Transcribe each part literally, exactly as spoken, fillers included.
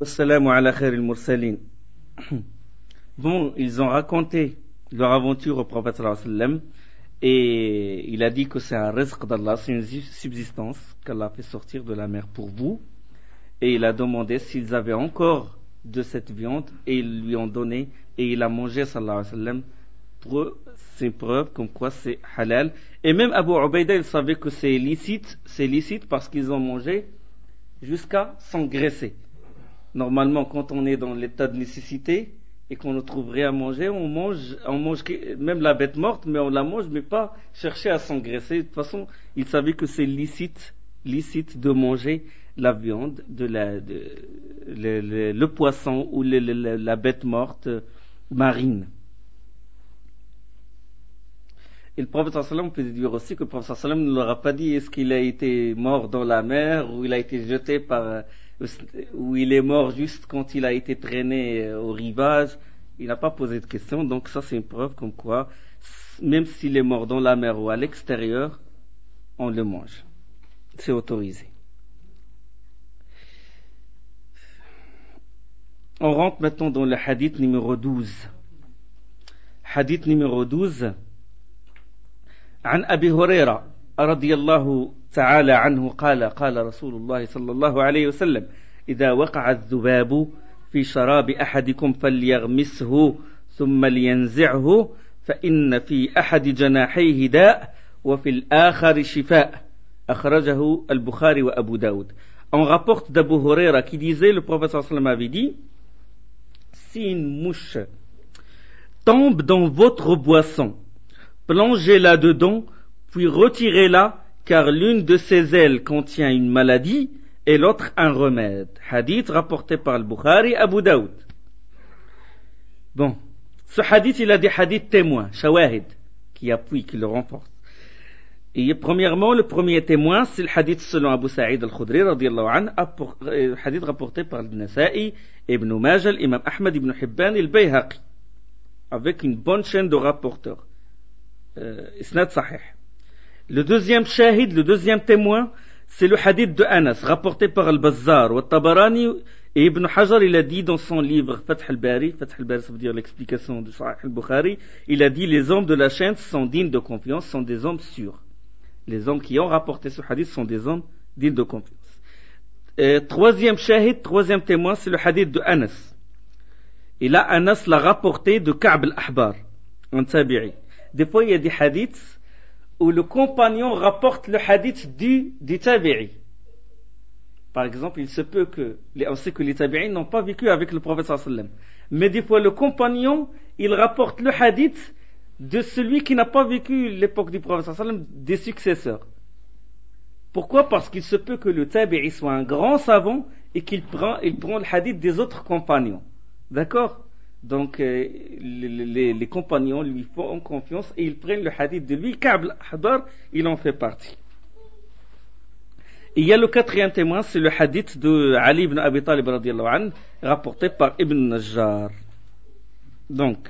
Assalamu ala khair al-mursalin. Bon, ils ont raconté leur aventure au prophète sallallahu alayhi wa sallam et il a dit que c'est un rizq d'Allah, c'est une subsistance qu'Allah a fait sortir de la mer pour vous, et il a demandé s'ils avaient encore de cette viande et ils lui ont donné et il a mangé sallallahu alayhi wa sallam. Pour eux, c'est une preuve comme quoi c'est halal, et même Abu Ubaida il savait que c'est licite, c'est licite parce qu'ils ont mangé jusqu'à s'engraisser. Normalement, quand on est dans l'état de nécessité et qu'on ne trouve rien à manger, on mange, on mange même la bête morte, mais on la mange, mais pas chercher à s'engraisser. De toute façon, il savait que c'est licite, licite de manger la viande, de la, de, le, le, le poisson ou le, le, la bête morte marine. Et le prophète sallallahu alayhi wa sallam, on peut déduire aussi que le prophète sallallahu alayhi wa sallam ne leur a pas dit est-ce qu'il a été mort dans la mer ou il a été jeté par, ou il est mort juste quand il a été traîné au rivage. Il n'a pas posé de question, donc ça c'est une preuve comme quoi, même s'il est mort dans la mer ou à l'extérieur, on le mange. C'est autorisé. On rentre maintenant dans le hadith numéro douze. Hadith numéro douze. عن أبي هريرة رضي الله تعالى عنه قال قال رسول الله صلى الله عليه وسلم إذا وقع الذباب في شراب أحدكم فليغمسه ثم لينزعه فإن في أحد جناحيه داء وفي الآخر شفاء أخرجه البخاري وأبو داود. On rapporte d'Abu Huraira qui disait, le prophète sallallahu alayhi wa sallam avait dit, si une mouche tombe dans votre boisson, plongez-la dedans, puis retirez-la, car l'une de ses ailes contient une maladie et l'autre un remède. Hadith rapporté par le Bukhari, Abu Daoud. Bon, ce hadith, il a des hadiths témoins, shawahid, qui appuient, qui le renforcent. Et premièrement, le premier témoin, c'est le hadith selon Abu Sa'id al-Khudri, radiyallahu anhu, hadith rapporté par Nasa'i, Ibn Majah, l'imam Ahmad ibn Hibban et le Bayhaqi, avec une bonne chaîne de rapporteurs. Isnad sahih. Le deuxième shahid, le deuxième témoin, c'est le hadith de Anas, rapporté par Al-Bazzar, wa Tabarani, et Ibn Hajar, il a dit dans son livre Fath al-Bari, Fath al-Bari, ça veut dire l'explication de Sahih al-Bukhari, il a dit les hommes de la chaîne sont dignes de confiance, sont des hommes sûrs. Les hommes qui ont rapporté ce hadith sont des hommes dignes de confiance. Et troisième shahid, troisième témoin, c'est le hadith de Anas. Et là, Anas l'a rapporté de Ka'b al-Ahbar, en tabi'i. Des fois, il y a des hadiths où le compagnon rapporte le hadith du, du tabi'i. Par exemple, il se peut que, on sait que les tabi'ins n'ont pas vécu avec le prophète sallallahu alayhi wa sallam. Mais des fois, le compagnon, il rapporte le hadith de celui qui n'a pas vécu l'époque du prophète sallallahu alayhi wa sallam, des successeurs. Pourquoi? Parce qu'il se peut que le tabi'i soit un grand savant et qu'il prend, il prend le hadith des autres compagnons. D'accord? Donc, euh, les, les, les compagnons lui font confiance et ils prennent le hadith de lui. Ka'b al-Ahbar, il en fait partie. Et il y a le quatrième témoin, c'est le hadith de Ali ibn Abi Talib radiyallahu anhu, rapporté par Ibn Najjar. Donc,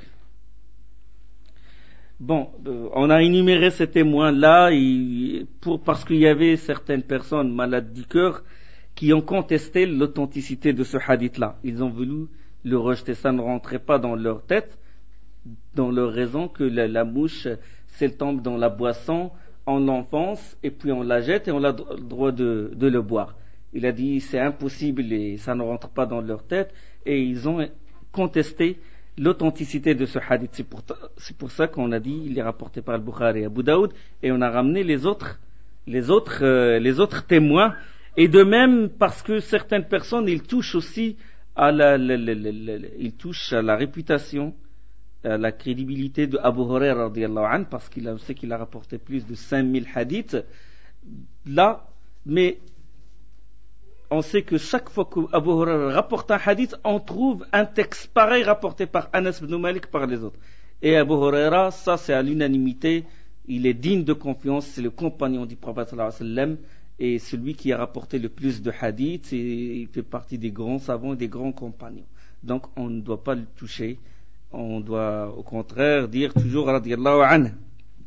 bon, euh, on a énuméré ces témoins-là et pour, parce qu'il y avait certaines personnes malades du cœur qui ont contesté l'authenticité de ce hadith-là. Ils ont voulu le rejeter, ça ne rentrait pas dans leur tête, dans leur raison que la, la mouche, si elle tombe dans la boisson en l'enfonce et puis on la jette et on a le droit de, de le boire. Il a dit c'est impossible et ça ne rentre pas dans leur tête et ils ont contesté l'authenticité de ce hadith. C'est pour, c'est pour ça qu'on a dit il est rapporté par le Bukhari et Abu Daoud et on a ramené les autres, les autres, euh, les autres témoins. Et de même parce que certaines personnes ils touchent aussi à la, la, la, la, la, il touche à la réputation, à la crédibilité de Abu Huraira radiyallahu anhu, parce qu'il a, sait qu'il a rapporté plus de cinq mille hadiths là, mais on sait que chaque fois que Abu Huraira rapporte un hadith, on trouve un texte pareil rapporté par Anas ibn Malik par les autres. Et Abu Huraira, ça c'est à l'unanimité, il est digne de confiance, c'est le compagnon du prophète sallallahu alayhi wa sallam, et celui qui a rapporté le plus de hadiths, et il fait partie des grands savants et des grands compagnons. Donc on ne doit pas le toucher, on doit au contraire dire toujours radiyallahu anhu.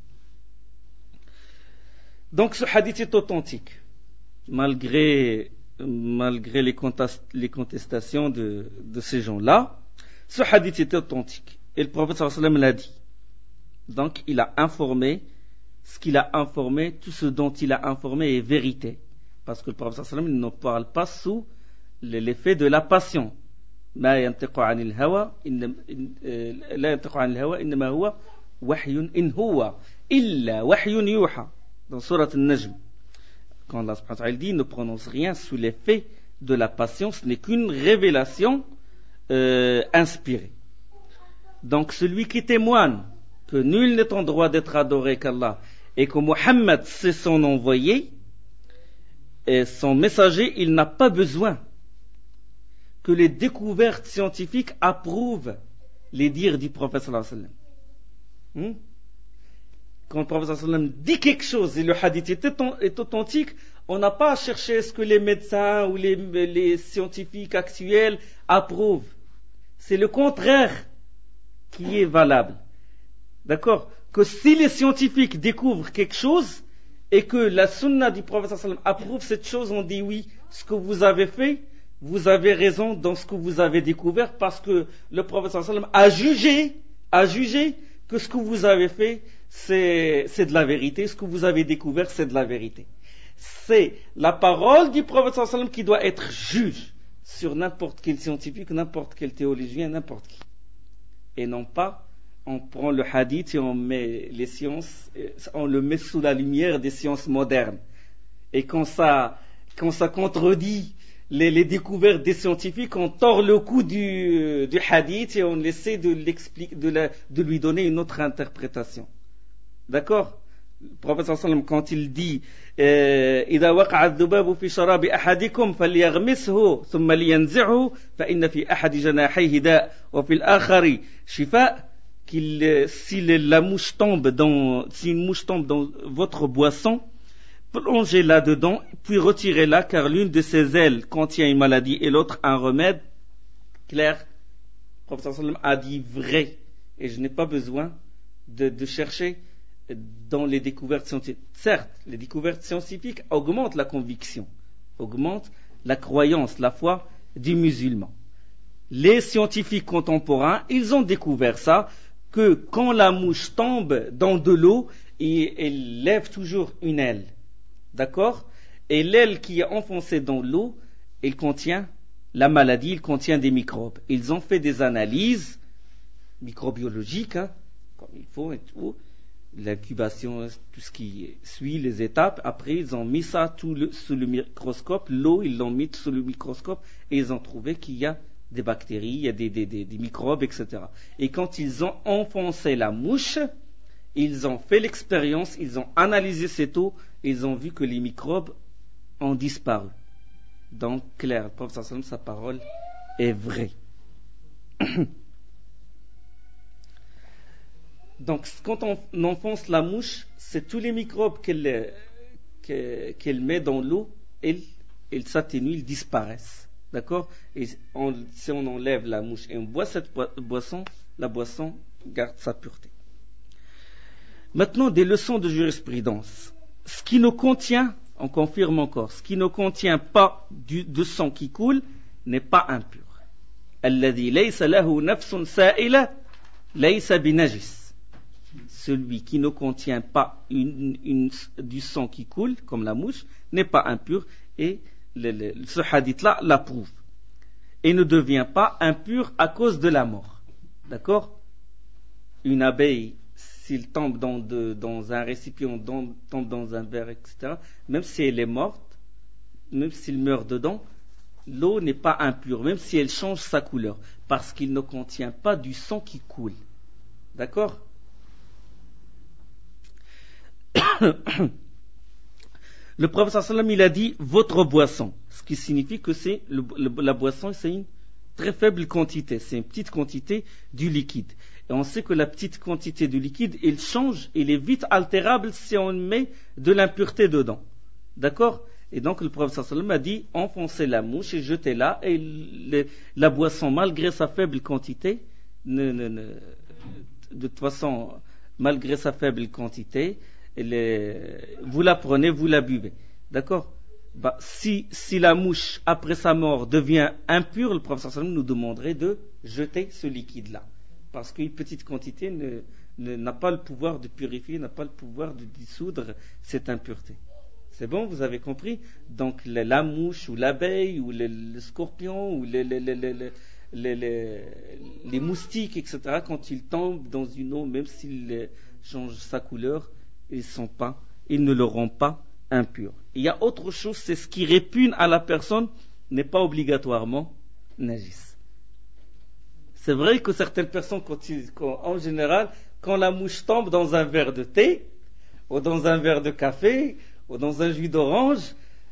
Donc ce hadith est authentique, malgré malgré les, contest- les contestations de, de ces gens-là. Ce hadith était authentique. Et le prophète sallallahu alayhi wa sallam l'a dit. Donc, il a informé, ce qu'il a informé, tout ce dont il a informé est vérité. Parce que le prophète sallallahu alayhi wa sallam ne parle pas sous l'effet de la passion. ما ينطق عن الهوى إن لا ينطق عن الهوى إنما هو وحي إن هو إلا وحي يوحى dans Surat Al-Najm. Quand Allah subhanahu wa ta'ala dit ne prononce rien sous l'effet de la passion, ce n'est qu'une révélation euh, inspirée. Donc celui qui témoigne que nul n'est en droit d'être adoré qu'Allah et que Muhammad c'est son envoyé et son messager, il n'a pas besoin que les découvertes scientifiques approuvent les dires du prophète sallallahu alayhi wa sallam. Hmm? Quand le prophète sallallahu alayhi wa sallam dit quelque chose et le hadith est authentique, on n'a pas à chercher ce que les médecins ou les, les scientifiques actuels approuvent. C'est le contraire qui est valable. D'accord? Que si les scientifiques découvrent quelque chose et que la sunna du prophète sallallahu alayhi wa sallam approuve cette chose, on dit oui, ce que vous avez fait, vous avez raison dans ce que vous avez découvert parce que le prophète sallallahu alayhi wa sallam a jugé, a jugé que ce que vous avez fait, c'est, c'est de la vérité. Ce que vous avez découvert, c'est de la vérité. C'est la parole du prophète sallallahu alayhi wa sallam qui doit être juge sur n'importe quel scientifique, n'importe quel théologien, n'importe qui. Et non pas, on prend le hadith et on met les sciences, on le met sous la lumière des sciences modernes. Et quand ça, quand ça contredit Les, les découvertes des scientifiques, on tord le cou du, du hadith et on essaie de, de, la, de lui donner une autre interprétation. D'accord? Le prophète sallallahu alayhi wa sallam, quand il dit إذا وقع الذباب في شراب أحدكم فليغمسه ثم لينزعه فإن في أحد جناحيه داء وفي الآخر شفاء, qu'il, si la mouche tombe dans, si une mouche tombe dans votre boisson, plongez-la dedans, puis retirez-la, car l'une de ses ailes contient une maladie et l'autre un remède. Clair, le prophète sallallahu alayhi wa sallam a dit vrai, et je n'ai pas besoin de, de chercher dans les découvertes scientifiques. Certes, les découvertes scientifiques augmentent la conviction, augmentent la croyance, la foi du musulman. Les scientifiques contemporains, ils ont découvert ça, que quand la mouche tombe dans de l'eau, elle lève toujours une aile. D'accord? Et l'aile qui est enfoncée dans l'eau, elle contient la maladie, elle contient des microbes. Ils ont fait des analyses microbiologiques, hein, comme il faut et tout, l'incubation, tout ce qui suit les étapes. Après, ils ont mis ça tout le, sous le microscope. L'eau, ils l'ont mis sous le microscope et ils ont trouvé qu'il y a des bactéries, il y a des, des, des, des microbes, et cetera. Et quand ils ont enfoncé la mouche, ils ont fait l'expérience, ils ont analysé cette eau, et ils ont vu que les microbes ont disparu. Donc, clair, le prophète sallallahu alayhi wa sallam, sa parole est vraie. Donc, quand on enfonce la mouche, c'est tous les microbes qu'elle, qu'elle met dans l'eau, ils, ils s'atténuent, ils disparaissent. D'accord? Et on, si on enlève la mouche et on boit cette boisson, la boisson garde sa pureté. Maintenant, des leçons de jurisprudence. Ce qui ne contient, on confirme encore, ce qui ne contient pas du, de sang qui coule n'est pas impur. Alladhi laysa lahu nafsun sa'ila laysa binajis. Celui qui ne contient pas une, une, du sang qui coule, comme la mouche, n'est pas impur, et le, le, ce hadith-là l'approuve. Et ne devient pas impur à cause de la mort. D'accord? Une abeille, s'il tombe dans, de, dans un récipient, dans, tombe dans un verre, et cetera, même si elle est morte, même s'il meurt dedans, l'eau n'est pas impure, même si elle change sa couleur, parce qu'il ne contient pas du sang qui coule. D'accord? Le prophète sallallahu alayhi wa sallam, il a dit votre boisson, ce qui signifie que c'est le, le, la boisson, c'est une très faible quantité, c'est une petite quantité du liquide. Et on sait que la petite quantité du liquide, il change, il est vite altérable si on met de l'impureté dedans. D'accord? Et donc le prophète sallallahu alayhi wa sallam a dit enfoncez la mouche et jetez-la, et le, la boisson, malgré sa faible quantité, ne, ne, ne, de toute façon, malgré sa faible quantité, est, vous la prenez, vous la buvez. D'accord? bah, si, si la mouche, après sa mort, devient impure, le prophète sallallahu alayhi wa sallam nous demanderait de jeter ce liquide-là. Parce qu'une petite quantité ne, ne, n'a pas le pouvoir de purifier, n'a pas le pouvoir de dissoudre cette impureté. C'est bon, vous avez compris? Donc la, la mouche ou l'abeille ou le, le scorpion ou les, les, les, les, les, les, les moustiques, et cetera, quand ils tombent dans une eau, même s'ils changent sa couleur, ils, sont pas, ils ne le rendent pas impur. Il y a autre chose, c'est ce qui répugne à la personne n'est pas obligatoirement najis. C'est vrai que certaines personnes, quand ils, quand, en général, quand la mouche tombe dans un verre de thé, ou dans un verre de café, ou dans un jus d'orange,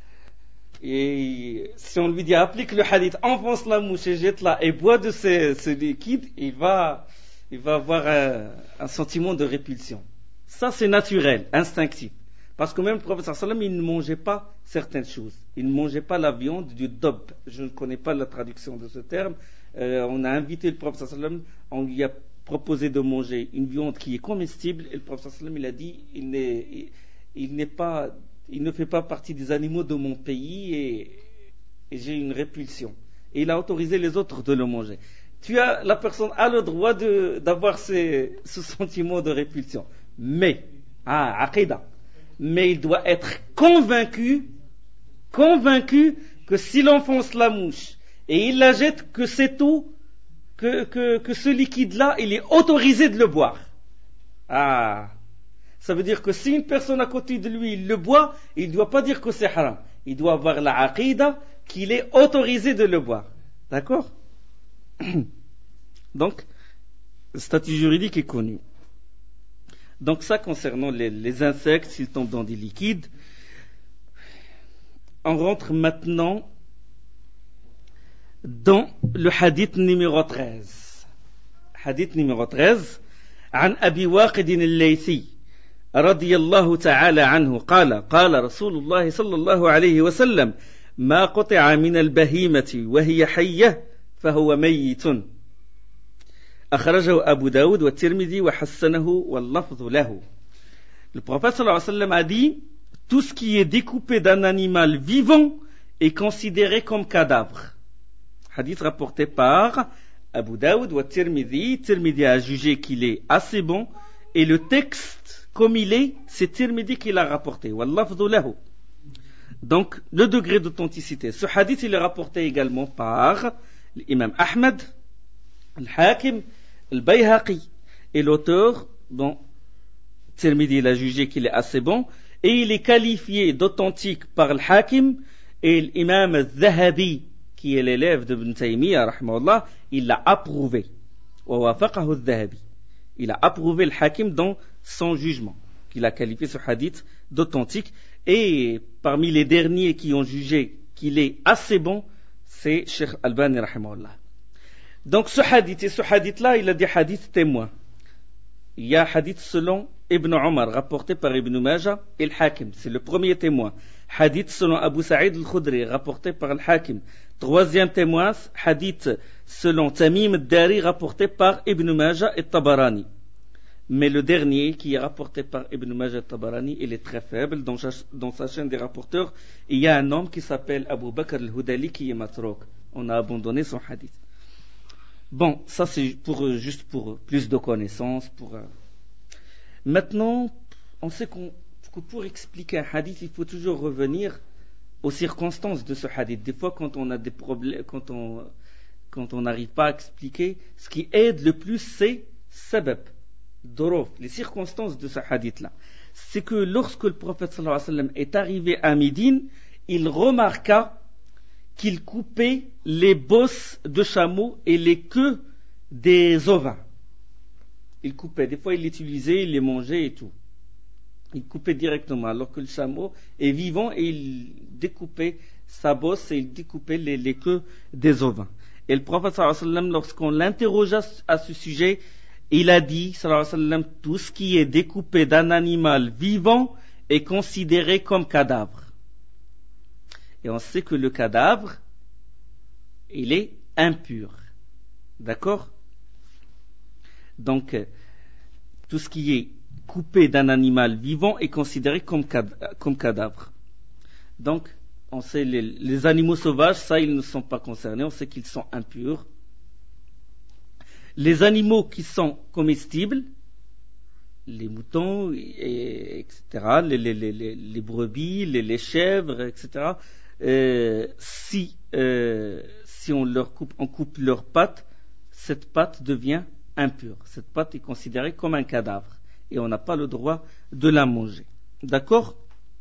et si on lui dit applique le hadith, enfonce la mouche et jette-la et bois de ce, ce liquide, il va, il va avoir un, un sentiment de répulsion. Ça, c'est naturel, instinctif. Parce que même le prophète sallallahu alayhi wa sallam, il ne mangeait pas certaines choses. Il ne mangeait pas la viande du dob. Je ne connais pas la traduction de ce terme. Euh, on a invité le prophète sallallahu alayhi wa sallam, on lui a proposé de manger une viande qui est comestible, et le prophète sallallahu alayhi wa sallam, il a dit, il n'est, il, il n'est pas, il ne fait pas partie des animaux de mon pays et, et j'ai une répulsion. Et il a autorisé les autres de le manger. Tu as, la personne a le droit de, d'avoir ces, ce sentiment de répulsion. Mais, ah, aqidah. Mais il doit être convaincu, convaincu que s'il enfonce la mouche et il la jette, que c'est tout, que, que, que ce liquide-là, il est autorisé de le boire. Ah, ça veut dire que si une personne à côté de lui, il le boit, il ne doit pas dire que c'est haram. Il doit avoir la aqidah qu'il est autorisé de le boire. D'accord? Donc, le statut juridique est connu. Donc ça concernant les, les insectes, s'ils tombent dans des liquides. On rentre maintenant dans le hadith numéro treize. Hadith numéro treize. عن أبي واقد الليثي رضي الله تعالى عنه قال قال رسول الله صلى الله عليه وسلم ما قطع من البهيمة وهي حية فهو ميت أخرجه أبو داود والترمذي وحسنه واللفظ له. Le prophète sallallahu alayhi wa sallam a dit, tout ce qui est découpé d'un animal vivant est considéré comme cadavre. Hadith rapporté par Abu Daoud wa Tirmidhi. Tirmidhi a jugé qu'il est assez bon, et le texte comme il est, c'est Tirmidhi qui l'a rapporté. Wallafdhu lahu. Donc le degré d'authenticité. Ce hadith il est rapporté également par l'imam Ahmed, al-Hakim, al-Bayhaqi, et l'auteur dont Tirmidhi l'a jugé qu'il est assez bon, et il est qualifié d'authentique par al-Hakim, et l'imam al-Zahabi, qui est l'élève de Ibn Taymiyyah, rahimahullah, il l'a approuvé. Wa wafaqahu al-Zahabi. Il a approuvé le Hakim dans son jugement, qu'il a qualifié ce hadith d'authentique, et parmi les derniers qui ont jugé qu'il est assez bon, c'est Cheikh Albani, rahimahullah. Donc ce hadith, et ce hadith-là, il a des hadiths témoins. Il y a un hadith selon Ibn Omar, rapporté par Ibn Majah et le Hakim, c'est le premier témoin. Hadith selon Abu Sa'id al-Khudri, rapporté par le Hakim. Troisième témoin, hadith selon Tamim al-Dari, rapporté par Ibn Majah et Tabarani. Mais le dernier, qui est rapporté par Ibn Majah et Tabarani, il est très faible. Dans, dans sa chaîne des rapporteurs, il y a un homme qui s'appelle Abu Bakr al-Hudali qui est matrouk. On a abandonné son hadith. Bon, ça c'est pour, juste pour plus de connaissances. Pour, euh... Maintenant, on sait qu'on, que pour expliquer un hadith, il faut toujours revenir aux circonstances de ce hadith. Des fois, quand on a des problèmes, quand on quand on n'arrive pas à expliquer, ce qui aide le plus, c'est sabab, dorof, les circonstances de ce hadith-là. C'est que lorsque le prophète sallallahu alayhi wa sallam est arrivé à Médine, il remarqua qu'il coupait les bosses de chameau et les queues des ovins. Il coupait, des fois il l'utilisait, il les mangeait et tout. Il coupait directement, alors que le chameau est vivant et il découpait sa bosse et il découpait les, les queues des ovins. Et le prophète sallallahu alayhi wa sallam, lorsqu'on l'interrogea à ce sujet, il a dit, sallallahu alayhi wa sallam, tout ce qui est découpé d'un animal vivant est considéré comme cadavre. Et on sait que le cadavre, il est impur. D'accord? Donc, tout ce qui est coupé d'un animal vivant est considéré comme, cad- comme cadavre. Donc, on sait les, les animaux sauvages, ça ils ne sont pas concernés, on sait qu'ils sont impurs. Les animaux qui sont comestibles, les moutons, et, etc., les, les, les, les brebis, les, les chèvres, et cetera, euh, si, euh, si on leur coupe, on coupe leurs pattes, cette patte devient impure. Cette patte est considérée comme un cadavre et on n'a pas le droit de la manger. D'accord ?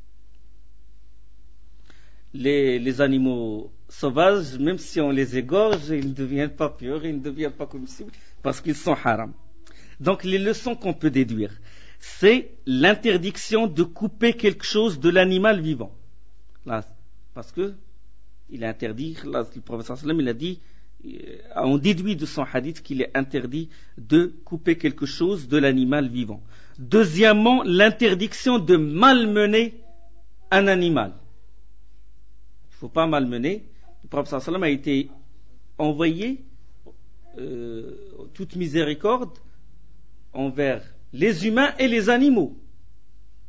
Les, les animaux sauvages, même si on les égorge, ils ne deviennent pas purs, ils ne deviennent pas comestibles parce qu'ils sont haram. Donc les leçons qu'on peut déduire, c'est l'interdiction de couper quelque chose de l'animal vivant. Là, parce que il est interdit, là, le prophète sallam, il a dit, on déduit de son hadith qu'il est interdit de couper quelque chose de l'animal vivant. Deuxièmement, l'interdiction de malmener un animal. Il ne faut pas malmener. Le prophète sallam a été envoyé euh, toute miséricorde envers les humains et les animaux. D'accord ?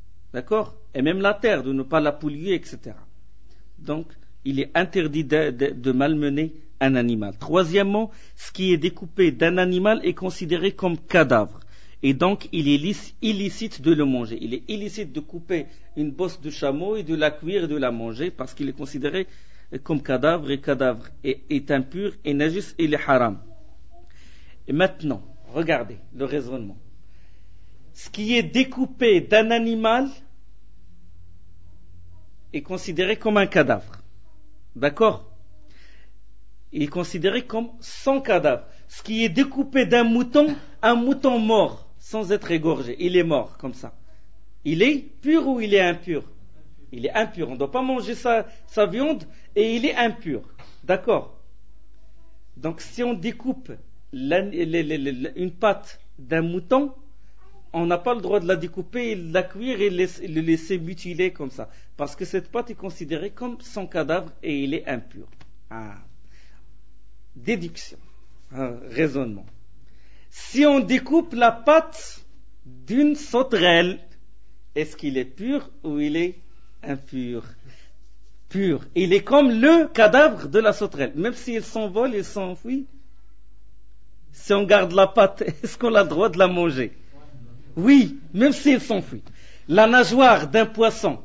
Et même la terre, de ne pas la polluer, et cetera. Donc, il est interdit de, de, de malmener un animal. Troisièmement, ce qui est découpé d'un animal est considéré comme cadavre. Et donc, il est illicite de le manger. Il est illicite de couper une bosse de chameau et de la cuire et de la manger parce qu'il est considéré comme cadavre, et cadavre est, est impur et najis, il est haram. Et maintenant, regardez le raisonnement. Ce qui est découpé d'un animal est considéré comme un cadavre. D'accord ? Il est considéré comme sans cadavre. Ce qui est découpé d'un mouton, un mouton mort, sans être égorgé, il est mort comme ça. Il est pur ou il est impur ? Il est impur. On ne doit pas manger sa, sa viande et il est impur. D'accord ? Donc si on découpe la, la, la, la, une patte d'un mouton, on n'a pas le droit de la découper, de la cuire et de le laisser mutiler comme ça. Parce que cette pâte est considérée comme son cadavre et il est impur. Ah. Déduction. Ah, raisonnement. Si on découpe la pâte d'une sauterelle, est-ce qu'il est pur ou il est impur ? Pur. Il est comme le cadavre de la sauterelle. Même s'il s'envole, il s'enfuit. Si on garde la pâte, est-ce qu'on a le droit de la manger ? Oui, même s'il s'enfuit. La nageoire d'un poisson.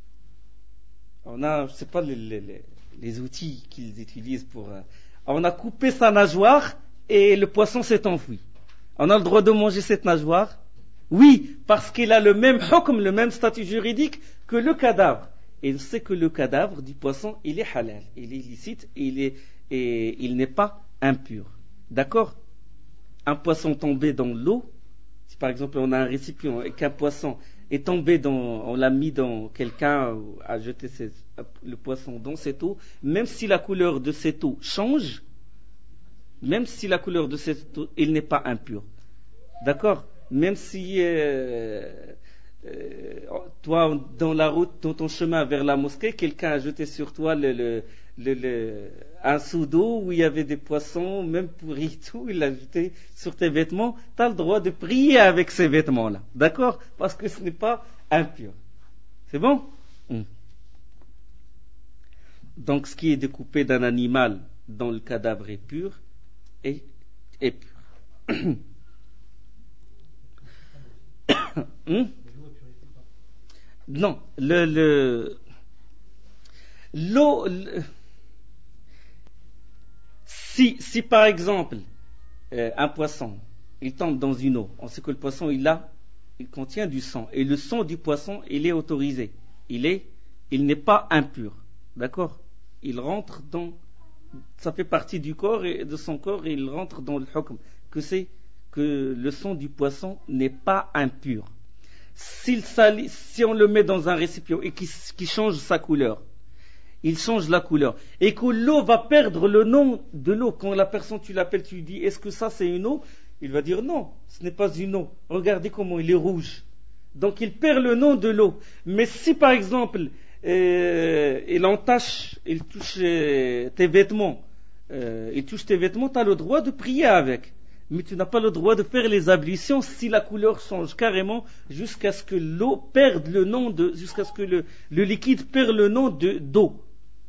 On a, je sais pas les, les, les outils qu'ils utilisent pour. Euh, on a coupé sa nageoire et le poisson s'est enfui. On a le droit de manger cette nageoire ? Oui, parce qu'il a le même hukm, le même statut juridique que le cadavre. Et on sait que le cadavre du poisson, il est halal, il est illicite, et il est, et il n'est pas impur. D'accord ? Un poisson tombé dans l'eau. Si par exemple on a un récipient et qu'un poisson est tombé dans, on l'a mis dans, quelqu'un a jeté ses, le poisson dans cette eau, même si la couleur de cette eau change, même si la couleur de cette eau, il n'est pas impur. D'accord ? Même si euh, euh, toi, dans la route, dans ton chemin vers la mosquée, quelqu'un a jeté sur toi le, le, le, le, un seau d'eau où il y avait des poissons, même pourris et tout, il l'a jeté sur tes vêtements, tu as le droit de prier avec ces vêtements-là. D'accord ? Parce que ce n'est pas impur. C'est bon ? mmh. Donc, ce qui est découpé d'un animal dont le cadavre est pur, est, est pur. hum? Non, le, le, l'eau, le, si, si par exemple, euh, un poisson, il tombe dans une eau, on sait que le poisson, il a, il contient du sang, et le sang du poisson, il est autorisé, il est, il n'est pas impur, d'accord ? Il rentre dans, ça fait partie du corps et de son corps, et il rentre dans le hukm, que c'est que le sang du poisson n'est pas impur. S'il salit, si on le met dans un récipient et qu'il qui change sa couleur, il change la couleur, et que l'eau va perdre le nom de l'eau, quand la personne tu l'appelles, tu lui dis est-ce que ça c'est une eau ? Il va dire non, ce n'est pas une eau, regardez comment il est rouge. Donc il perd le nom de l'eau. Mais si par exemple euh, il entache, il touche euh, tes vêtements, euh, il touche tes vêtements, tu as le droit de prier avec. Mais tu n'as pas le droit de faire les ablutions si la couleur change carrément jusqu'à ce que l'eau perde le nom de, jusqu'à ce que le, le liquide perd le nom de, d'eau.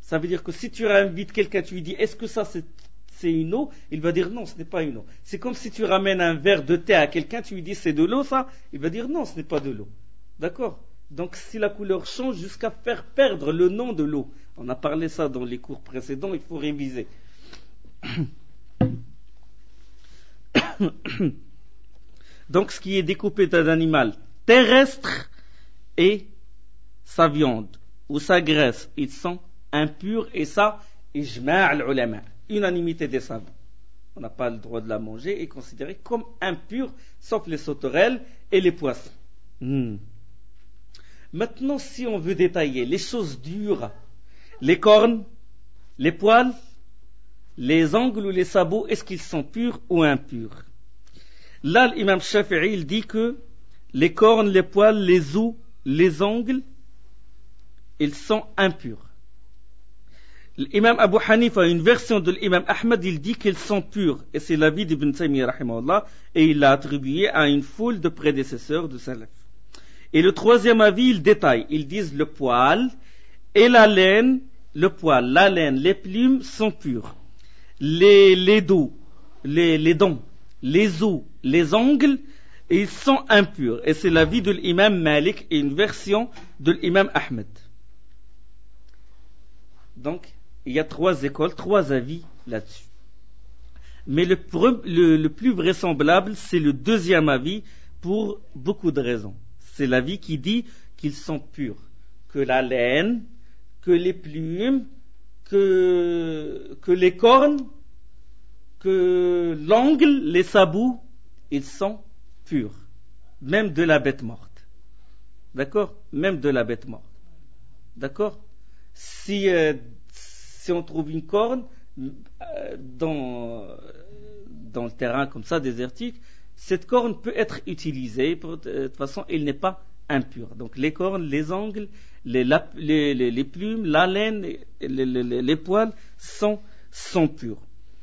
Ça veut dire que si tu invites quelqu'un, tu lui dis est-ce que ça c'est, c'est une eau, il va dire non, ce n'est pas une eau. C'est comme si tu ramènes un verre de thé à quelqu'un, tu lui dis c'est de l'eau ça, il va dire non, ce n'est pas de l'eau. D'accord? Donc si la couleur change jusqu'à faire perdre le nom de l'eau. On a parlé ça dans les cours précédents, il faut réviser. Donc ce qui est découpé d'un animal terrestre et sa viande ou sa graisse, ils sont impurs, et ça, ijma' al-ulama, unanimité des savants. On n'a pas le droit de la manger et considérée comme impure, sauf les sauterelles et les poissons. Hmm. Maintenant, si on veut détailler les choses dures, les cornes, les poils, les ongles ou les sabots, est-ce qu'ils sont purs ou impurs? Là, l'imam Shafi'i, il dit que les cornes, les poils, les os, les ongles, ils sont impurs. L'imam Abu Hanifa, une version de l'imam Ahmed, il dit qu'ils sont purs. Et c'est l'avis d'Ibn Taymiyyah, rahimahullah, et il l'a attribué à une foule de prédécesseurs de Salaf. Et le troisième avis, il détaille. Ils disent le poil et la laine, le poil, la laine, les plumes sont purs. Les, les dos, les, les dents, les os, les ongles, ils sont impurs. Et c'est l'avis de l'imam Malik et une version de l'imam Ahmed. Donc, il y a trois écoles, trois avis là-dessus. Mais le, le, le plus vraisemblable, c'est le deuxième avis pour beaucoup de raisons. C'est l'avis qui dit qu'ils sont purs. Que la laine, que les plumes, que, que les cornes, que l'ongle, les sabots, ils sont purs. Même de la bête morte. D'accord? Même de la bête morte. D'accord? Si, euh, si on trouve une corne euh, dans, dans le terrain comme ça, désertique, cette corne peut être utilisée. Pour, de toute façon, elle n'est pas impure. Donc les cornes, les ongles, les, la, les, les, les plumes, la laine, les, les, les, les poils sont, sont purs.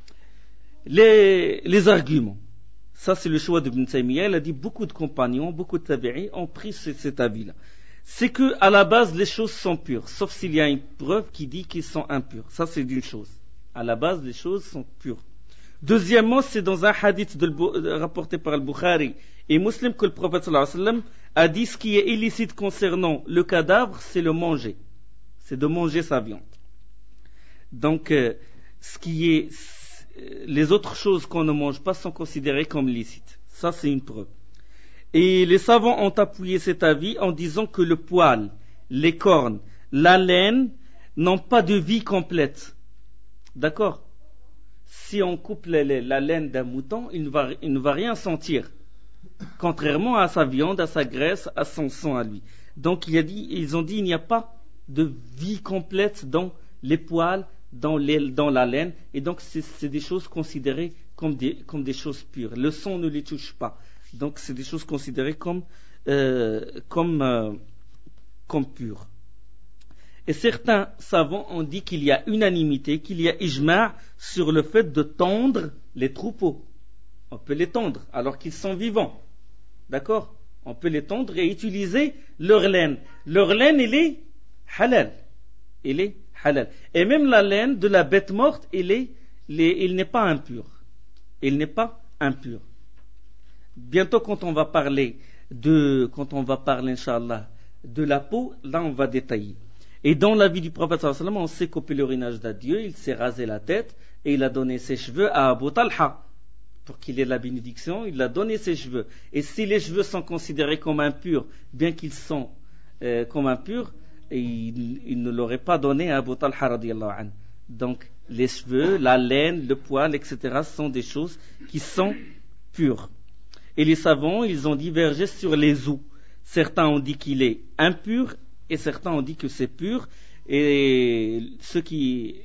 Les, les arguments. Ça, c'est le choix d'Ibn Taymiyyah. Il a dit beaucoup de compagnons, beaucoup de tabi'is ont pris cet, cet avis-là. C'est que à la base les choses sont pures, sauf s'il y a une preuve qui dit qu'ils sont impurs. Ça c'est d'une chose. À la base les choses sont pures. Deuxièmement, c'est dans un hadith de, de, rapporté par Al-Bukhari et Muslim que le prophète sallallahu alayhi wa sallam a dit ce qui est illicite concernant le cadavre, c'est le manger. C'est de manger sa viande. Donc euh, ce qui est les autres choses qu'on ne mange pas sont considérées comme licites. Ça c'est une preuve. Et les savants ont appuyé cet avis en disant que le poil, les cornes, la laine n'ont pas de vie complète. D'accord? Si on coupe la, la laine d'un mouton, il ne, va, il ne va rien sentir. Contrairement à sa viande, à sa graisse, à son sang à lui. Donc il a dit, ils ont dit qu'il n'y a pas de vie complète dans les poils, dans, les, dans la laine. Et donc c'est, c'est des choses considérées comme des, comme des choses pures. Le sang ne les touche pas. Donc c'est des choses considérées comme, euh, comme, euh, comme pures. Et certains savants ont dit qu'il y a unanimité, qu'il y a ijma' sur le fait de tondre les troupeaux. On peut les tondre alors qu'ils sont vivants. D'accord? On peut les tondre et utiliser leur laine. Leur laine, elle est halal. Elle est halal. Et même la laine de la bête morte, elle est, elle, elle n'est pas impure. Elle n'est pas impure. Bientôt, quand on va parler de, quand on va parler, Inch'Allah, de la peau, là, on va détailler. Et dans la vie du prophète, sallallahu alayhi wa sallam, on sait qu'au pèlerinage d'adieu, il s'est rasé la tête et il a donné ses cheveux à Abu Talha. Pour qu'il ait la bénédiction, il a donné ses cheveux. Et si les cheveux sont considérés comme impurs, bien qu'ils sont euh, comme impurs, il, il ne l'aurait pas donné à Abu Talha, radiyallahu anhu. Donc, les cheveux, la laine, le poil, et cetera, sont des choses qui sont pures. Et les savants, ils ont divergé sur les os. Certains ont dit qu'il est impur et certains ont dit que c'est pur. Et ceux qui,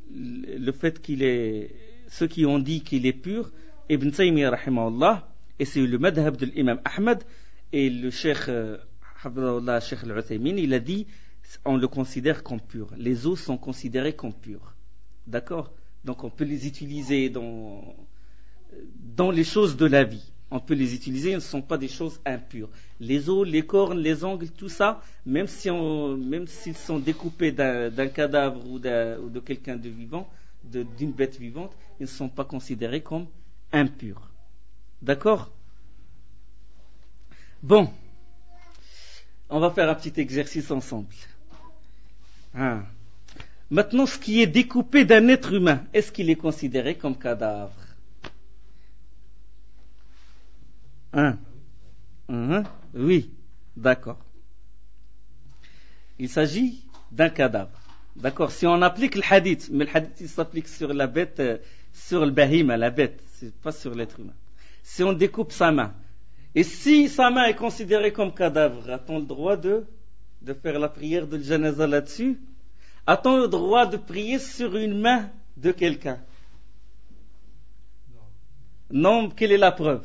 le fait qu'il est, ceux qui ont dit qu'il est pur, Ibn Taymiyyah rahimahullah, et c'est le madhab de l'imam Ahmed et le cheikh, Hafidahullah, cheikh al-Uthaymin, il a dit, on le considère comme pur. Les os sont considérés comme purs. D'accord? Donc on peut les utiliser dans, dans les choses de la vie. On peut les utiliser, ils ne sont pas des choses impures. Les os, les cornes, les ongles, tout ça, même si on, même s'ils sont découpés d'un, d'un cadavre ou, d'un, ou de quelqu'un de vivant, de, d'une bête vivante, ils ne sont pas considérés comme impurs. D'accord? Bon, on va faire un petit exercice ensemble. Ah. Maintenant, ce qui est découpé d'un être humain, est-ce qu'il est considéré comme cadavre? Hein? Hein? Oui, d'accord. Il s'agit d'un cadavre. D'accord. Si on applique le hadith, mais le hadith il s'applique sur la bête, euh, sur le bahima, la bête, c'est pas sur l'être humain. Si on découpe sa main, et si sa main est considérée comme cadavre, a-t-on le droit de, de faire la prière de janaza là-dessus? A-t-on le droit de prier sur une main de quelqu'un? Non. Non, quelle est la preuve?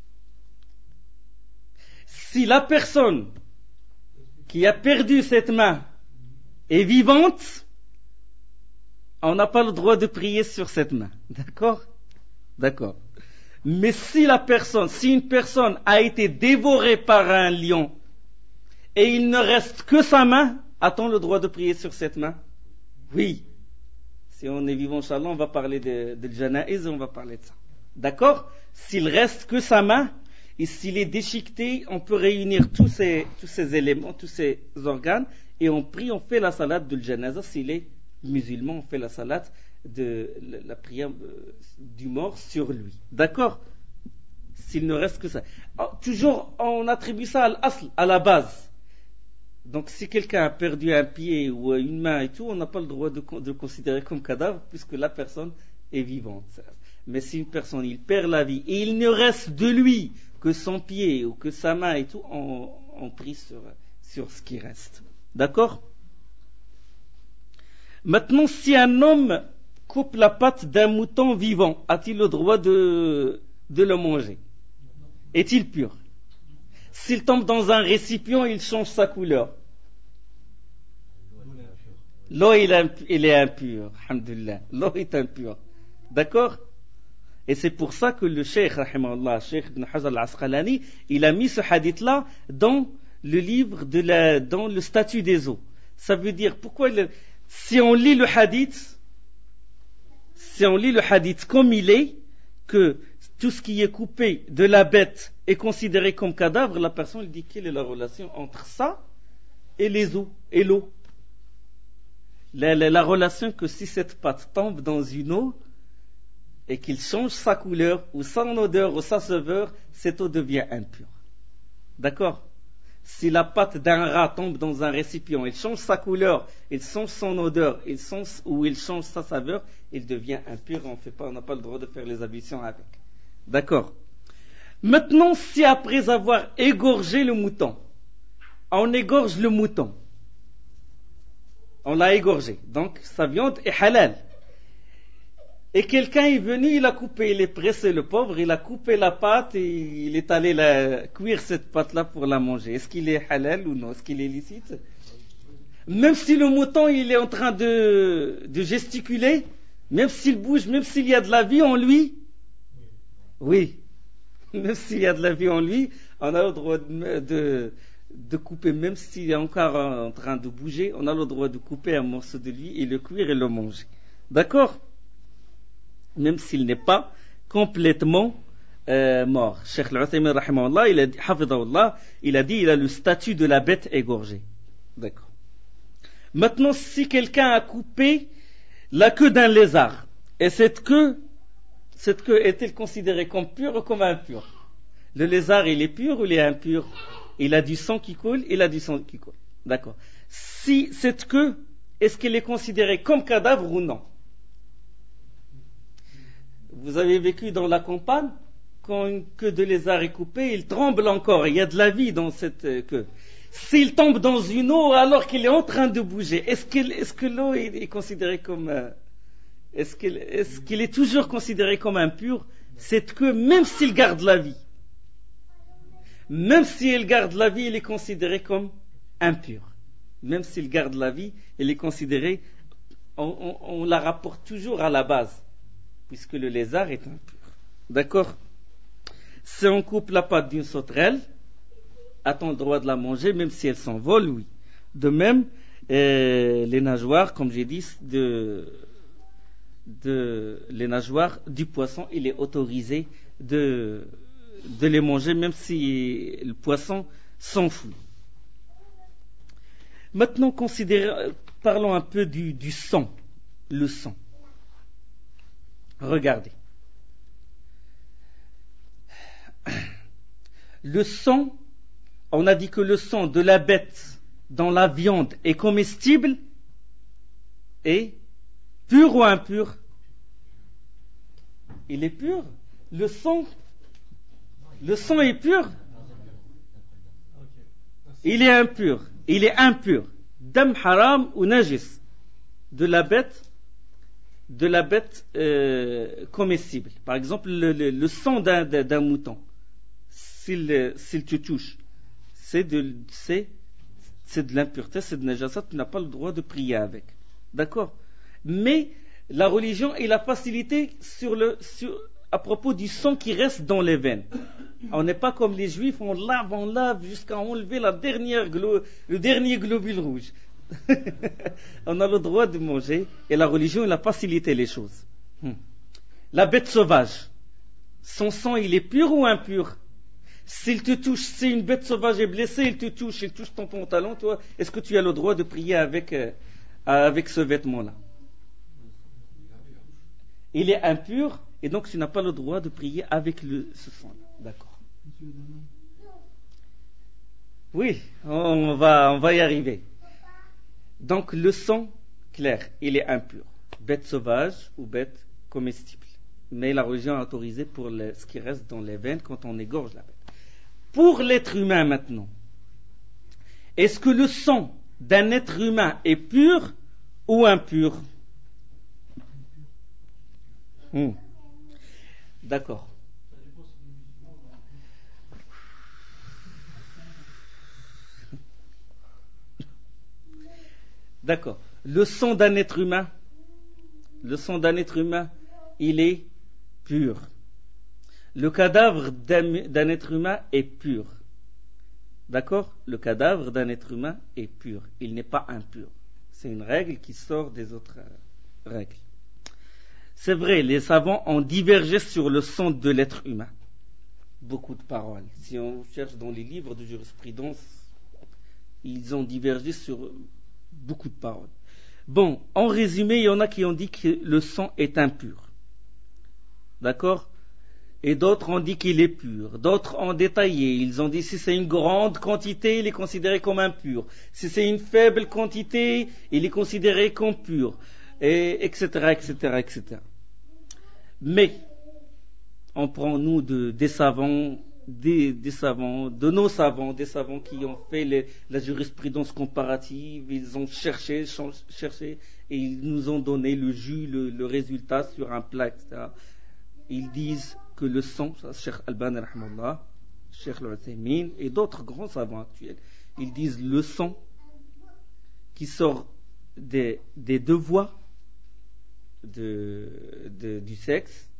Si la personne qui a perdu cette main est vivante, on n'a pas le droit de prier sur cette main. D'accord? D'accord. Mais si la personne, si une personne a été dévorée par un lion et il ne reste que sa main, a-t-on le droit de prier sur cette main? Oui. Si on est vivant, Inch'Allah, on va parler de, de Janaïs et on va parler de ça. D'accord? S'il reste que sa main, et s'il est déchiqueté, on peut réunir tous ces, tous ces éléments, tous ces organes, et on prie, on fait la salade de janaza. S'il est musulman, on fait la salade de la, la prière du mort sur lui. D'accord? S'il ne reste que ça. Oh, toujours, on attribue ça à l'asl, à la base. Donc, si quelqu'un a perdu un pied ou une main et tout, on n'a pas le droit de, de le considérer comme cadavre, puisque la personne est vivante. Mais si une personne, il perd la vie, et il ne reste de lui que son pied ou que sa main et tout, on, on prie sur, sur ce qui reste. D'accord? Maintenant, si un homme coupe la patte d'un mouton vivant, a-t-il le droit de, de le manger? Est-il pur? S'il tombe dans un récipient, il change sa couleur. L'eau, il est impur. Alhamdulillah. L'eau est impure. D'accord? Et c'est pour ça que le Cheikh, rahimahullah, Cheikh Ibn Hajar al-Asqalani, il a mis ce hadith-là dans le livre de la, dans le statut des eaux. Ça veut dire, pourquoi, il, si on lit le hadith, si on lit le hadith comme il est, que tout ce qui est coupé de la bête est considéré comme cadavre, la personne il dit quelle est la relation entre ça et les eaux, et l'eau. La, la, la relation que si cette pâte tombe dans une eau, et qu'il change sa couleur, ou son odeur, ou sa saveur, cette eau devient impure. D'accord? Si la pâte d'un rat tombe dans un récipient, il change sa couleur, il change son odeur, il change, ou il change sa saveur, il devient impur, on fait pas, on n'a pas le droit de faire les ablutions avec. D'accord? Maintenant, si après avoir égorgé le mouton, on égorge le mouton, on l'a égorgé, donc sa viande est halal. Et quelqu'un est venu, il a coupé, il est pressé, le pauvre, il a coupé la pâte et il est allé la, cuire cette pâte-là pour la manger. Est-ce qu'il est halal ou non? Est-ce qu'il est licite? Même si le mouton, il est en train de, de gesticuler, même s'il bouge, même s'il y a de la vie en lui, oui, même s'il y a de la vie en lui, on a le droit de, de, de couper, même s'il est encore en train de bouger, on a le droit de couper un morceau de lui et le cuire et le manger. D'accord? Même s'il n'est pas complètement euh, mort. Cheikh Al-Uthaymin rahimahullah, il a dit, hafidahullah, il a dit, il a le statut de la bête égorgée. D'accord. Maintenant, si quelqu'un a coupé la queue d'un lézard, et cette queue, cette queue est-elle considérée comme pure ou comme impure? Le lézard, il est pur ou il est impur? Il a du sang qui coule, il a du sang qui coule. D'accord. Si cette queue, est-ce qu'elle est considérée comme cadavre ou non? Vous avez vécu dans la campagne, quand une queue de lézard est coupée, il tremble encore, il y a de la vie dans cette queue. S'il tombe dans une eau alors qu'il est en train de bouger, est-ce, qu'il, est-ce que l'eau est, est considérée comme... Euh, est-ce, qu'il, est-ce qu'il est toujours considéré comme impur, cette queue, même s'il garde la vie? Même s'il garde la vie, il est considéré comme impur. Même s'il garde la vie, il est considéré... On, on, on la rapporte toujours à la base, puisque le lézard est impur. D'accord? si on coupe la patte d'une sauterelle, a-t-on le droit de la manger, même si elle s'envole? Oui. De même, euh, les nageoires, comme j'ai dit, de, de, les nageoires du poisson, il est autorisé de, de les manger, même si le poisson s'enfuit. Maintenant, parlons un peu du, du sang. Le sang. Regardez. Le sang, on a dit que le sang de la bête dans la viande est comestible et pur ou impur? Il est pur. Le sang, le sang est pur. Il est impur. Il est impur. Dam haram ou najis de la bête, de la bête euh, comestible. Par exemple, le, le, le sang d'un, d'un mouton, s'il, s'il te touche, c'est de, c'est, c'est de l'impureté, c'est de najasat, tu n'as pas le droit de prier avec. D'accord? Mais la religion et la facilité sur le, sur, à propos du sang qui reste dans les veines. On n'est pas comme les juifs, on lave, on lave jusqu'à enlever la dernière glo- le dernier globule rouge. On a le droit de manger et la religion elle a facilité les choses. Hmm. La bête sauvage, son sang il est pur ou impur? S'il te touche, si une bête sauvage est blessée, il te touche, il touche ton pantalon, toi, est-ce que tu as le droit de prier avec, euh, avec ce vêtement-là? Il est impur et donc tu n'as pas le droit de prier avec le, ce sang-là. D'accord. Oui, on va, on va y arriver. Donc le sang, clair, il est impur. Bête sauvage ou bête comestible. Mais la religion a autorisé pour les, ce qui reste dans les veines quand on égorge la bête. Pour l'être humain maintenant, est-ce que le sang d'un être humain est pur ou impur? hmm. D'accord. D'accord. Le sang d'un être humain, le sang d'un être humain, il est pur. Le cadavre d'un, d'un être humain est pur. D'accord? Le cadavre d'un être humain est pur. Il n'est pas impur. C'est une règle qui sort des autres règles. C'est vrai, les savants ont divergé sur le sang de l'être humain. Beaucoup de paroles. Si on cherche dans les livres de jurisprudence, ils ont divergé sur beaucoup de paroles. Bon, en résumé, il y en a qui ont dit que le sang est impur. D'accord? Et d'autres ont dit qu'il est pur. D'autres ont détaillé. Ils ont dit si c'est une grande quantité, il est considéré comme impur. Si c'est une faible quantité, il est considéré comme pur. Et etc., etc., et cetera. Mais, on prend nous de, des savants, des, des savants, de nos savants, des savants qui ont fait les, la jurisprudence comparative, ils ont cherché, cherché, et ils nous ont donné le jus, le, le résultat sur un plat, et cetera. Ils disent que le sang, Cheikh Albani rahmallah, Cheikh Al-Uthaymin et d'autres grands savants actuels, ils disent le sang qui sort des, des deux voies de, de, du sexe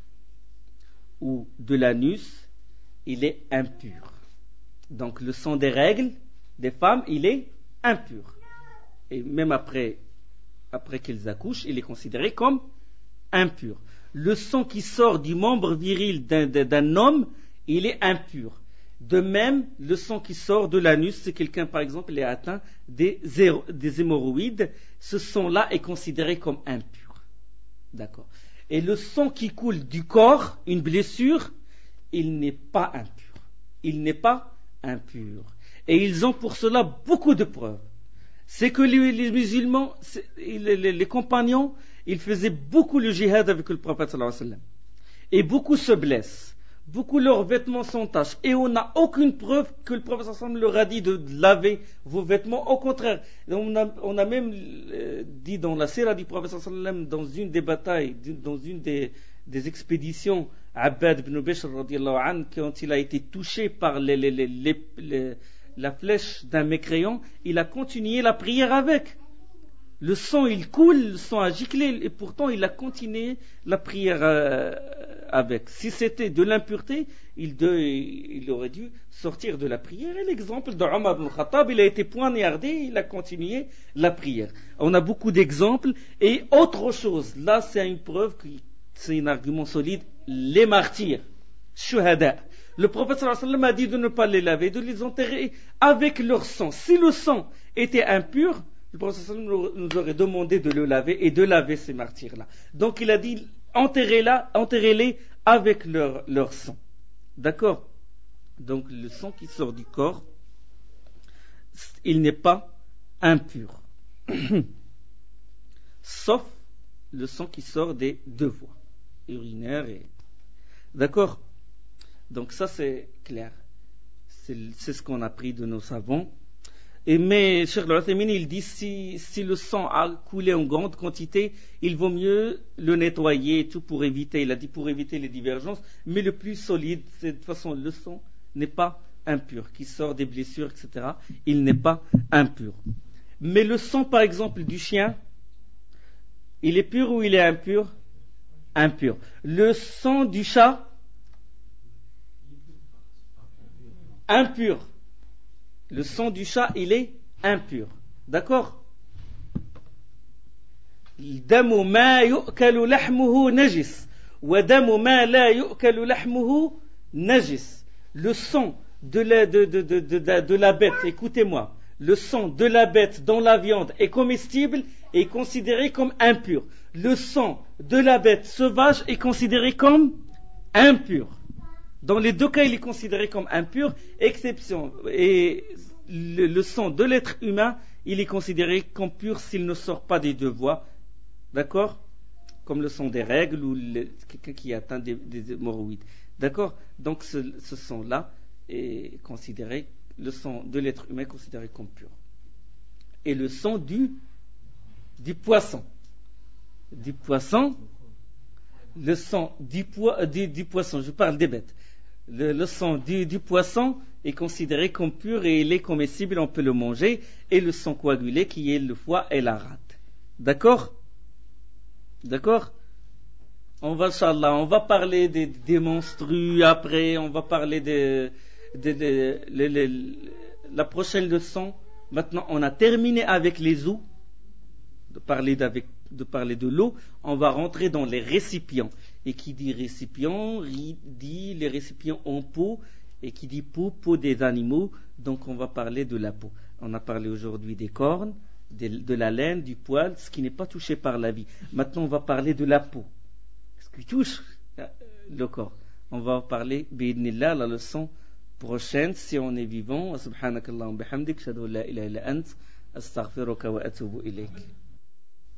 ou de l'anus, il est impur. Donc le sang des règles des femmes, il est impur. Et même après, après qu'elles accouchent, il est considéré comme impur. Le sang qui sort du membre viril d'un, d'un homme, il est impur. De même, le sang qui sort de l'anus, si quelqu'un par exemple est atteint des, des hémorroïdes, ce sang-là est considéré comme impur. D'accord. Et le sang qui coule du corps, une blessure, il n'est pas impur. Il n'est pas impur. Et ils ont pour cela beaucoup de preuves. C'est que les, les musulmans, les, les, les compagnons, ils faisaient beaucoup le djihad avec le prophète sallallahu alayhi wa sallam. Et beaucoup se blessent. Beaucoup leurs vêtements s'entachent. Et on n'a aucune preuve que le prophète sallallahu alayhi wa sallam leur a dit de laver vos vêtements. Au contraire, on a, on a même euh, dit dans la sira du prophète sallallahu alayhi wa sallam, dans une des batailles, dans une des, des expéditions, Abbad ibn Bishr radiallahu anhu, quand il a été touché par les, les, les, les, les, la flèche d'un mécréant, il a continué la prière avec. Le sang il coule, le sang a giclé, et pourtant il a continué la prière euh, avec. Si c'était de l'impureté, il, de, il aurait dû sortir de la prière. Et l'exemple de Omar ibn Khattab, il a été poignardé, il a continué la prière. On a beaucoup d'exemples. Et autre chose, là c'est une preuve, c'est un argument solide, les martyrs, shuhada. Le prophète sallallahu alayhi wa sallam a dit de ne pas les laver, de les enterrer avec leur sang. Si le sang était impur, le prophète sallallahu alayhi wa sallam nous aurait demandé de le laver et de laver ces martyrs-là. Donc il a dit, enterrez-les, enterrez-les avec leur, leur sang. D'accord? Donc le sang qui sort du corps, il n'est pas impur. Sauf le sang qui sort des deux voies, urinaire et... D'accord? Donc ça c'est clair. C'est, c'est ce qu'on a appris de nos savants. Et mais Cheikh Al-Uthaymin, il dit si, si le sang a coulé en grande quantité, il vaut mieux le nettoyer et tout pour éviter, il a dit pour éviter les divergences, mais le plus solide, c'est de toute façon le sang n'est pas impur, qui sort des blessures, et cetera. Il n'est pas impur. Mais le sang par exemple du chien, il est pur ou il est impur? Impur. Le sang du chat, impur. Le sang du chat, il est impur. D'accord? الدم ما يؤكل لحمه نجس ودم ما لا يؤكل لحمه نجس. Le sang de la, de, de, de, de, de, de la bête, écoutez-moi, le sang de la bête dans la viande est comestible et considéré comme impur. Le sang de la bête sauvage est considéré comme impur. Dans les deux cas, il est considéré comme impur, exception. Et le, le sang de l'être humain, il est considéré comme pur s'il ne sort pas des deux voies. D'accord? Comme le sang des règles ou le, quelqu'un qui atteint des, des hémorroïdes. D'accord? Donc ce, ce sang-là est considéré, le sang de l'être humain est considéré comme pur. Et le sang du, du poisson. Du poisson, le sang du, po, du, du poisson, je parle des bêtes. Le, le sang du, du poisson est considéré comme pur et il est comestible, on peut le manger. Et le sang coagulé qui est le foie et la rate. D'accord? D'accord? On va, Inch'Allah, on va parler des, des menstrues après, on va parler de, de, de, de, de, de la prochaine leçon. Maintenant, on a terminé avec les eaux, de parler, d'avec, de parler de l'eau. On va rentrer dans les récipients. Et qui dit récipient, dit les récipients en peau. Et qui dit peau, peau des animaux. Donc on va parler de la peau. On a parlé aujourd'hui des cornes, de, de la laine, du poil, ce qui n'est pas touché par la vie. Maintenant on va parler de la peau. Ce qui touche le corps. On va parler, bi'idnillah, la leçon prochaine, si on est vivant. Subhanakallahumma bihamdik, shadu la ilaha illa ant, astaghfiruka wa atubu ilayk.